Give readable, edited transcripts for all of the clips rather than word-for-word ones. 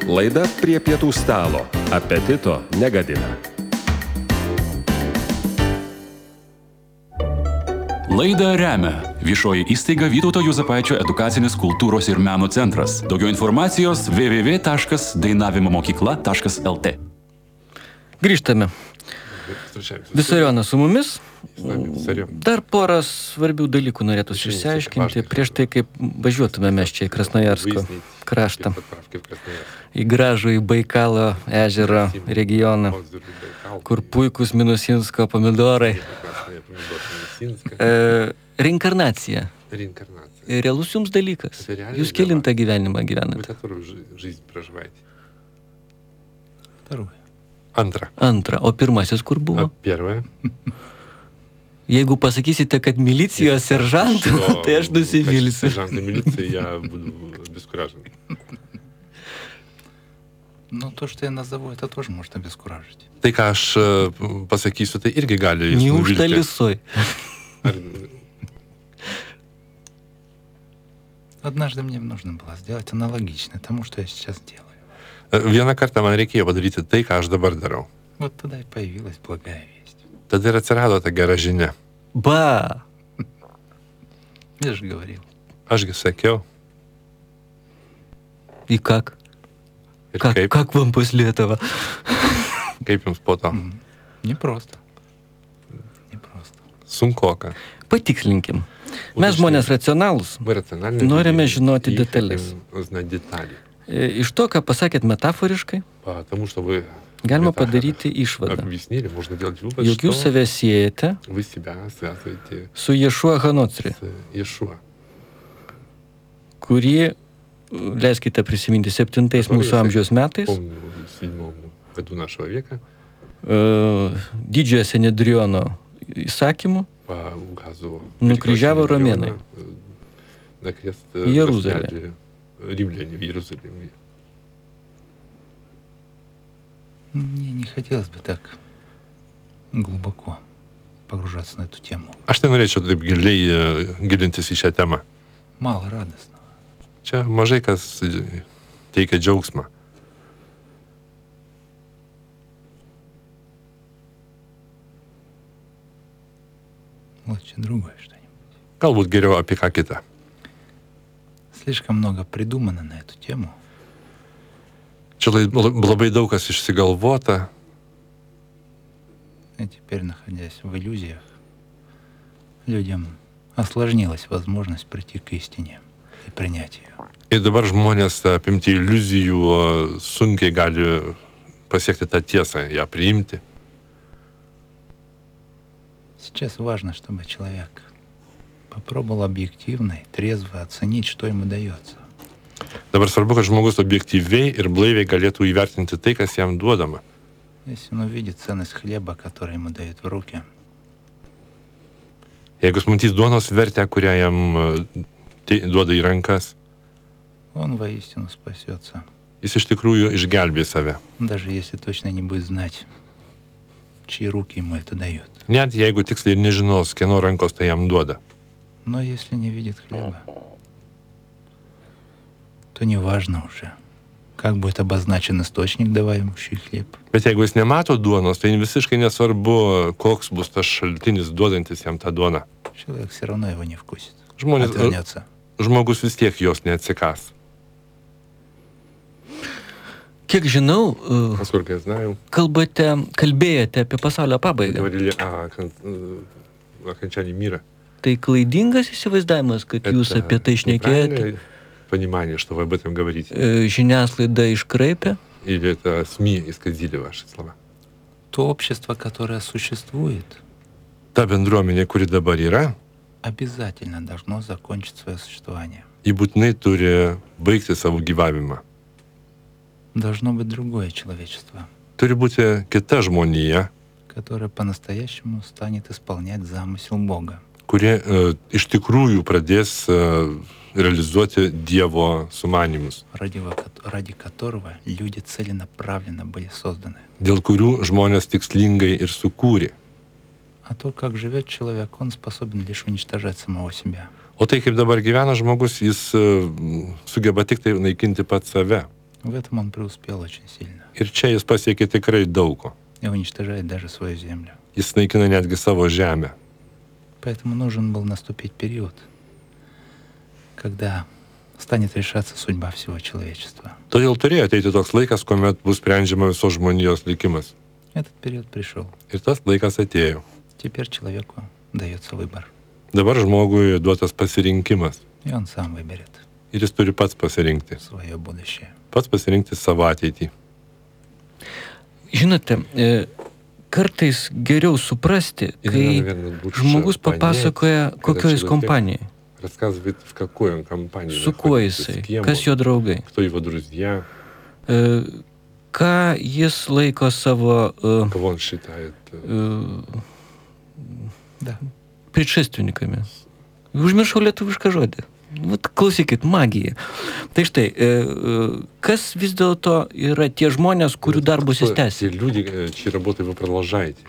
Laida prie pietų stalo. Apetito negadina. Laidą remia viešoji įstaiga Vytauto Juozapaičio edukacinis kultūros ir meno centras. Daugiau informacijos www.dainavimomokykla.lt. Grįžtame. Visarionas su mumis. Dar porą svarbių dalykų norėtųsi išsiaiškinti prieš tai, kaip važiuotume mes čia į Krasnojarsko kraštą, į gražų į Baikalo ežero regioną, kur puikus Minusinsko pomidorai. Reinkarnacija. Realus jums dalykas. Jūs kelintą gyvenimą gyvenate? Antrą. O pirmasis kur buvo? Первое. Jeigu pasakysite, kad milicijos seržantų, tai aš nusivilsiu. Сержант милиции, я буду обескуражен. Ну, то, что я назову, это тоже может обескуражить. Tai, ką aš pasakysiu, tai irgi gali jūs Неужто nuvilti. лисой? Однажды мне нужно было сделать аналогично тому, что я сейчас делаю. Vieną kartą man reikėjo padaryti tai, ką aš dabar darau. Вот тогда и появилась благая весть. Tada ir atsirado ta gera žinia. Ба! Я же говорил. Ašgi sakiau. И как? Ir kaip, Как вам после этого? kaip jums po to? Непросто. Непросто. Sunkoka. Patikslinkim. Mes žmonės racionalūs. Мы рациональные Norime люди, žinoti и detalės. хотим узнать детали. Iš to, ką pasakėt metaforiškai, Потому что вы galima метафорой padaryti išvadą. объяснили, можно делать вывод, Juk jūs что save siejate вы себя связываете su Ješua Hanocri, с Иешуа. kurį, leiskite prisiminti, 7 mūsų amžiaus metais, Помню, в 7 году нашего века didžiojo Senedriono įsakymu по указу Nukryžiavo Великого romėnai. Синедриона, на крест Jeruzalę. распяли римляне в Иерусалиме. Мне не хотелось бы так глубоко погружаться на эту тему. Aš nenorėčiau taip giliai gilintis į šią temą. Мало радостного. Čia mažai kas teikia džiaugsmą. Лучше другое что-нибудь. Galbūt geriau apie ką kitą. Слишком много придумано на эту тему. Čia labai daug kas išsigalvota. И теперь, находясь в иллюзиях, людям осложнилась возможность прийти к истине и принять ее. Ir dabar žmonės apimti iliuzijų sunkiai gali pasiekti tą tiesą, ją priimti. Сейчас важно, чтобы человек попробовал объективно и трезво оценить, что ему дается. Dabar svarbu, kad žmogus objektyviai ir blaiviai galėtų įvertinti tai, kas jam duodama. Если он увидит ценность хлеба, который ему дают в руки, Jeigu jis matys duonos vertę, kurią jam duoda į rankas, он воистину спасется, jis iš tikrųjų išgelbės save. даже если точно не будет знать, чьи руки ему это дают. Net jeigu tiksliai ir nežinos, kieno rankos tai jam duoda. Но если не видит хлеба, то неважно уже, как будет обозначен источник, давающий хлеб. Bet jeigu jis nemato duonos, tai visiškai nesvarbu, koks bus tas šaltinis duodantis jam tą duoną. Человек все равно его не вкусит, Žmonės, отвернется. žmogus vis tiek jos neatsikas. Kiek žinau, Насколько я знаю, kalbėjote apie pasaulio pabaigą. говорили о окончании мира. Tai klaidingas įsivaizdavimas, kad jūs apie tai šnekėjote, неправильное понимание, что вы об этом говорите? žiniasklaida iškraipė. Или это СМИ исказили ваши слова? То общество, которое существует, Ta bendruomenė, kuri dabar yra, обязательно должно закончить свое существование. ji būtinai turi baigti savo gyvavimą. Должно быть другое человечество, Turi būti kita žmonija, которое по-настоящему станет исполнять замысел Бога. kurie iš tikrųjų pradės realizuoti Dievo sumanymus, ради которого люди целенаправленно были созданы. dėl kurių žmonės tikslingai ir sukūrė. А то, как живет человек, он способен лишь уничтожать самого себя. O tai, kaip dabar gyvena žmogus, jis sugeba tik tai naikinti pat save. В этом он преуспел очень сильно. Ir čia jis pasiekė tikrai daug ko. И уничтожает даже свою землю. Jis naikina netgi savo žemę. Поэтому нужен был наступить период, когда станет решаться судьба всего человечества. Todėl turėjo ateiti toks laikas, kuomet bus sprendžiama visos žmonijos likimas. Этот период пришел. Ir tas laikas atėjo. Теперь человеку дается выбор. Dabar žmogui duotas pasirinkimas. И он сам выберет Ir jis turi pats pasirinkti. свое будущее. Pats pasirinkti savo ateitį. Žinote, kartais geriau suprasti, kai žmogus papasakoja, kokioje jis kompanijoje, Рассказывает, в какой он компании su kuo находится, jisai, с кем kas он, jo draugai, кто его друзья, ką jis laiko savo кого он считает. Да. предшественниками. Užmiršau lietuvišką žodį. Vat klausykit, magija. Tai štai, kas vis dėlto yra tie žmonės, kurių darbus jis Те tęsia? люди, чьи работы вы продолжаете.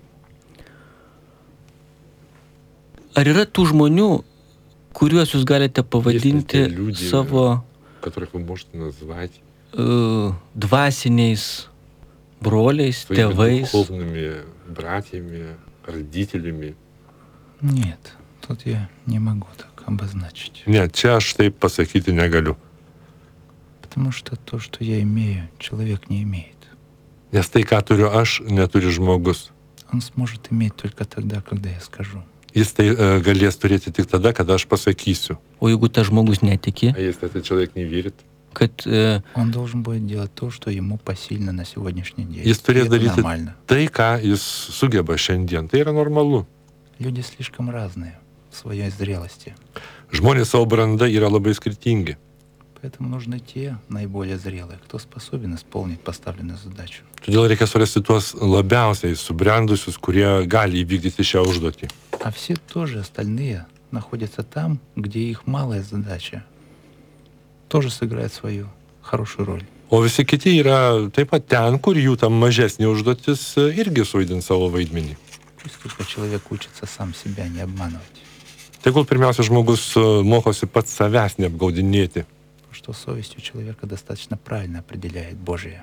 Ar yra tų žmonių, kuriuos jūs galite pavadinti Есть ли те люди, savo которых вы можете назвать dvasiniais broliais, своими tėvais? духовными братьями, родителями? Нет, тут я не могу так обозначить. Ne, čia aš taip pasakyti negaliu. Потому что то, что я имею, человек не имеет. Nes tai, ką turiu aš, neturi žmogus. Он сможет иметь только тогда, когда я скажу. Jis tai galės turėti tik tada, kada aš pasakysiu. O jeigu tas žmogus netiki, А если этот человек не верит, kad Он должен будет делать то, что ему посильно на сегодняшний день. jis И turės это daryti нормально. tai, ką jis sugeba šiandien. Tai yra normalu. Люди слишком разные в своей зрелости. Žmonės savo branda yra labai skirtingi. Поэтому нужны те наиболее зрелые, кто способен исполнить поставленную задачу. Todėl reikia surasti tuos labiausiai subrendusius, kurie gali įvykdyti šią užduotį. А все тоже остальные находятся там, где их малая задача тоже сыграет свою хорошую роль. O visi kiti yra taip pat ten, kur jų tam mažesnė užduotis irgi suvaidins savo vaidmenį. Пусть только человек учится сам себя не обманывать. Tegul pirmiausia žmogus mokosi pats savęs neapgaudinėti. Потому что совесть у человека достаточно правильно определяет Божие.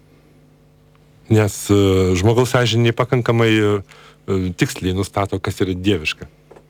Nes žmogaus sąžinė pakankamai tiksliai nustato, kas yra dieviška.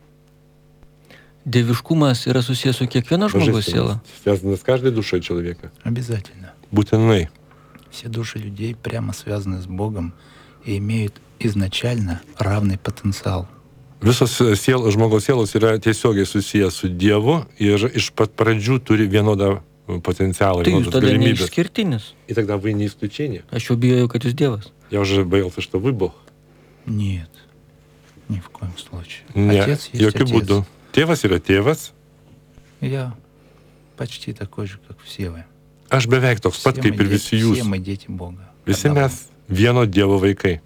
dieviškumas yra susijęs su kiekvieno žmogaus siela. Связано с каждой душой человека. Обязательно. Būtinai. Все души людей прямо связаны с Богом и имеют изначально равный потенциал. Visos žmogaus sielos yra tiesiogiai susijęs su Dievu ir iš pat pradžių turi vienodą potencialą, Tai jūs vienodas tada galimybės. neišskirtinis. И тогда вы не исключение. Aš jau bijojau, kad jūs Dievas. Я уже боялся, что вы Бог. Нет, ни в коем случае. Ne, Отец есть jokių отец. būdų. Tėvas yra tėvas. Я почти такой же, как все вы. Aš beveik toks pat, kaip ir visi jūs. Все мы дети Бога. Visi Одного. mes vieno Dievo vaikai.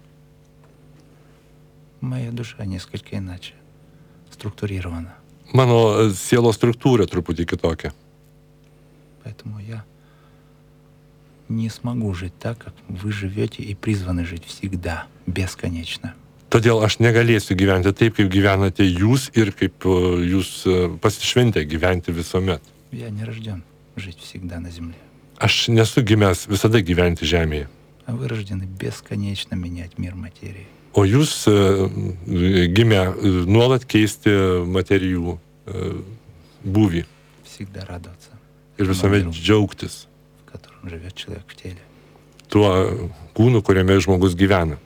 Моя душа несколько иначе структурирована. Mano sielos struktūra truputį kitokia. Поэтому я не смогу жить так, как вы живете и призваны жить всегда, бесконечно. Todėl aš negalėsiu gyventi taip, kaip gyvenate jūs ir kaip jūs pasišventę gyventi visuomet. Я не рожден жить всегда на земле. Aš nesu gimęs visada gyventi žemėje. А вы рождены бесконечно менять мир материи. O jūs gimę nuolat keisti materijų būvį Всегда радоваться, ir visuomet džiaugtis в котором живет человек в теле. tuo kūnu, kuriame žmogus gyvena.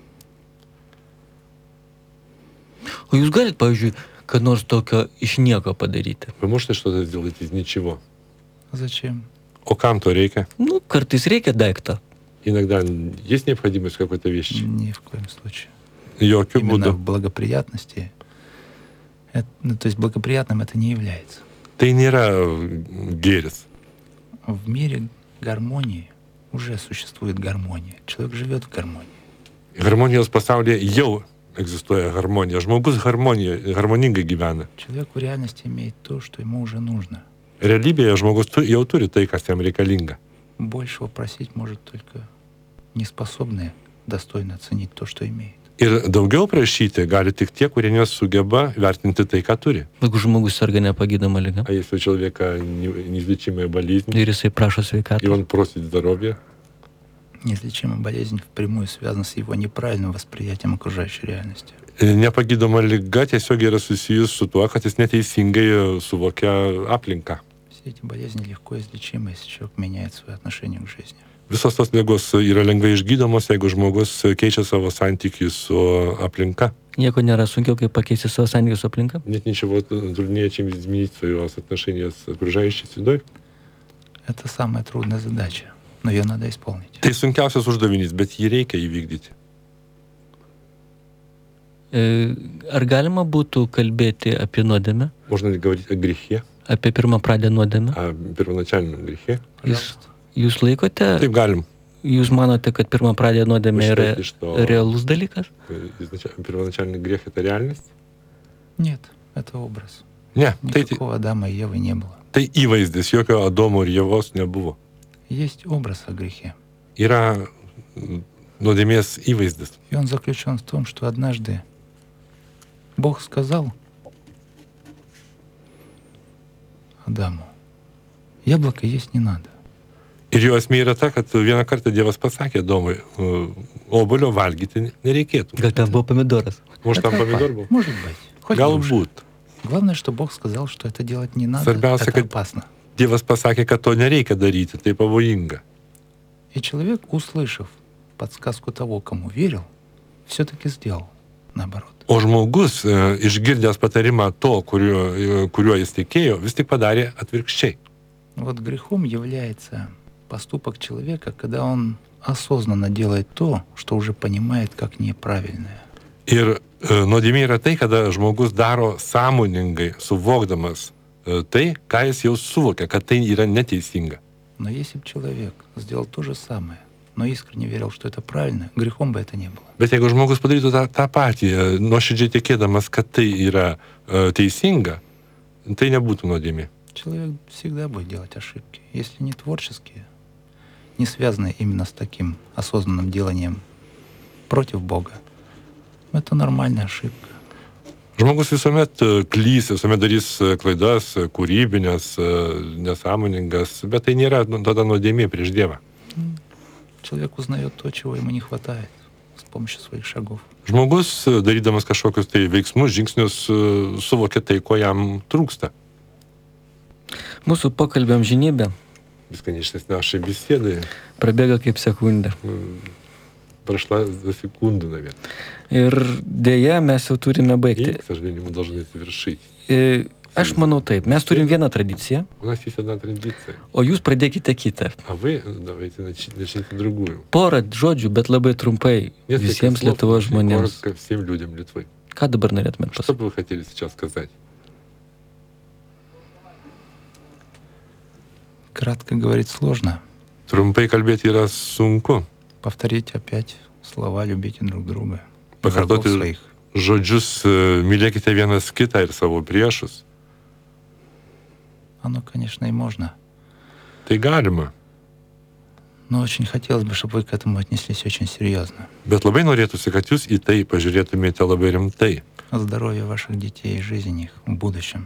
O jūs galite, pavyzdžiui, kad nors tokio iš nieko padaryti? Вы можете что-то сделать из ничего. Зачем? O kam to reikia? Nu, kartais reikia daiktą. Иногда есть необходимость какой-то вещи. Ни в коем случае. Jokių Именно būdų. в благоприятности, то есть благоприятным это не является. Tai nėra gėris. В мире гармонии уже существует гармония. Человек живет в гармонии. Harmonijos pasaulyje jau egzistuoja harmonija. Žmogus harmoningai gyvena. Человек в реальности имеет то, что ему уже нужно. Realybėje žmogus jau turi tai, kas jam reikalinga. Большего просить может только неспособный достойно оценить то, что имеет. Ir daugiau prašyti gali tik tie, kurie nesugeba vertinti tai, ką turi. Jeigu žmogus serga nepagydoma liga. А если у человека неизлечимая болезнь, Ir jisai prašo sveikatos. и он просит здоровья, Неизлечимая болезнь впрямую связана с его неправильным восприятием окружающей реальности. nepagydoma liga tiesiogiai yra susijus su tuo, kad jis neteisingai suvokia aplinką. Все эти болезни легко излечимы, если человек меняет свое отношение к жизни. Visos tos ligos yra lengvai išgydomos, jeigu žmogus keičia savo santykį su aplinka. Nieko nėra sunkiau, kaip pakeisti savo santykius su aplinka. Нет ничего труднее, чем изменить свое отношение с окружающей средой. Это самая трудная задача, но ее надо исполнить. Tai sunkiausias uždavinys, bet jį reikia įvykdyti. Ar galima būtų kalbėti apie nuodėmę, Можно ли говорить о грехе, apie pirmapradę nuodėmę? о первоначальном грехе? Jūs laikote, Taip galim. jūs manote, kad pirmapradė nuodėmė yra Вы считаете, что realus dalykas? первоначальный грех — это реальность? Нет, это образ. Ne, tai, Никакого Адама и Евы не было. tai įvaizdis, jokio Adomo ir Ievos nebuvo. Есть образ о грехе. Yra nuodėmės įvaizdis. И он заключен в том, что однажды Бог сказал Адаму: яблоко есть не надо. Ir jo esmė yra ta, kad vieną kartą Dievas pasakė Adomui, obuolio valgyti nereikėtų. Gal ten buvo pomidoras? Может, там помидор был? Может быть. Хоть груша. Galbūt. Главное, что Бог сказал, что это делать не надо. Svarbiausia, Это kad опасно. Dievas pasakė, kad to nereikia daryti, tai pavojinga. И человек, услышав подсказку того, кому верил, все-таки сделал наоборот. O žmogus, išgirdęs patarimą to, kuriuo jis tikėjo, vis tik padarė atvirkščiai. Вот грехом является поступок человека, когда он осознанно делает то, что уже понимает как неправильное. Ir nuodėmė yra tai, kada žmogus daro sąmoningai, suvokdamas tai, ką jis jau suvokia, kad tai yra neteisinga. Но если бы человек сделал то же самое, но искренне верил, что это правильно, грехом бы это не было. Bet jeigu žmogus padarytų tą patį, nuoširdžiai tikėdamas, kad tai yra teisinga, tai nebūtų nuodėmė. Человек всегда будет делать ошибки, если не творческие, не связанные именно с таким осознанным деланием против Бога. Это нормальная ошибка. Žmogus visuomet klys, visuomet darys klaidas, kūrybinės, nesąmoningas, bet tai nėra tada nuodėmė prieš Dievą. Человек узнает то, чего ему не хватает с помощью своих шагов. Žmogus, darydamas kažkokius tai veiksmus, žingsnius, suvokia tai, ko jam trūksta. Mūsų pokalbio amžinybė Бесконечность нашей беседы prabėga kaip sekundė. прошла за секунду, наверное. Ir dėja, mes jau turime И, baigti. к сожалению, мы должны завершить. Aš manau taip, mes turim vieną tradiciją, У нас есть одна традиция, o jūs pradėkite kitą. а вы давайте начните другую. Porą žodžių, bet labai trumpai Несколько visiems слов, Lietuvos очень žmonėms. коротко всем людям Литвы. Ką dabar norėtumėt Что pasakyti? бы вы хотели сейчас сказать? Кратко говорить сложно. Trumpai kalbėti yra sunku. Повторить опять слова «любите друг друга». И врагов Pakartoti своих. žodžius mylėkite vienas kitą ir savo priešus. Оно, конечно, и можно. Tai galima. Но очень хотелось бы, чтобы вы к этому отнеслись очень серьезно. Bet labai norėtųsi, kad jūs į tai pažiūrėtumėte labai rimtai. Здоровье ваших детей и жизнь их в будущем.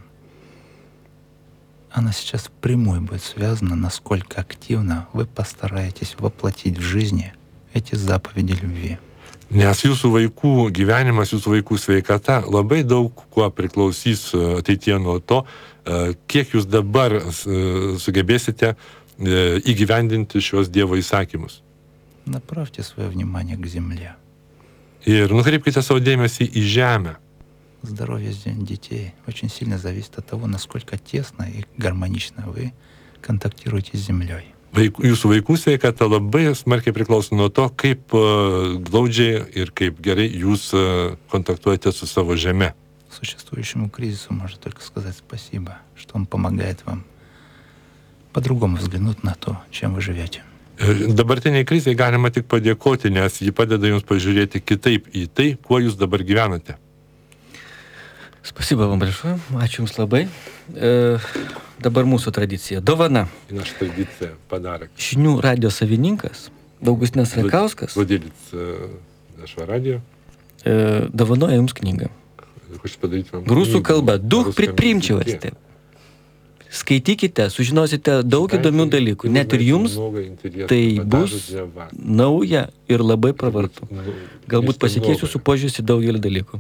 Она сейчас впрямую будет связана, насколько активно вы постараетесь воплотить в жизни эти заповеди любви. Nes jūsų vaikų gyvenimas, jūsų vaikų sveikata labai daug kuo priklausys ateityje nuo to, kiek jūs dabar sugebėsite įgyvendinti šios Dievo įsakymus. Направьте свое внимание к земле. Ir nukreipkite savo dėmesį į žemę. Здоровье детей очень сильно зависит от того, насколько тесно и гармонично вы контактируете с землей. Jūsų vaikų sveikata labai smarkiai priklauso nuo to, kaip glaudžiai ir kaip gerai jūs kontaktuojate su savo žeme. Существующему кризису можно только сказать спасибо, что он помогает вам по-другому взглянуть на то, чем вы живете. Dabartiniai krizai galima tik padėkoti, nes ji padeda jums pažiūrėti kitaip į tai, kuo jūs dabar gyvenate. Spasiba vam большое. Ačiū Jums labai. Dabar mūsų tradicija. Dovana. Наша традиция — подарок. Žinių radio savininkas Augustinas Rakauskas Владелец нашего радио. dovanoja jums knygą. Rusų kalba. Duch предприимчивости. Skaitykite, sužinosite daug įdomių dalykų. Net ir jums tai bus nauja ir labai pravartu. Galbūt pasikeis jūsų požiūris į daugelį dalykų.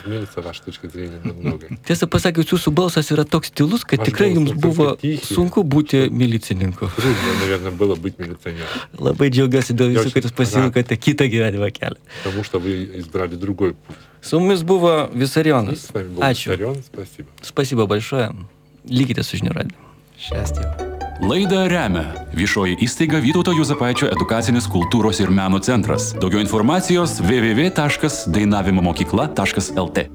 Tiesą pasakius, jūsų balsas yra toks tylus, kad tikrai jums buvo sunku būti milicininku. Labai džiaugiuosi dėl jūsų, kad jūs pasirinkote kitą gyvenimo kelią. Su mumis buvo Vissarionas. Ačiū. Спасибо большое. Likite su žinių radiju. Счастья. Laidą remia viešoji įstaiga Vytauto Juozapaičio edukacinis kultūros ir meno centras. Daugiau informacijos www.dainavimomokykla.lt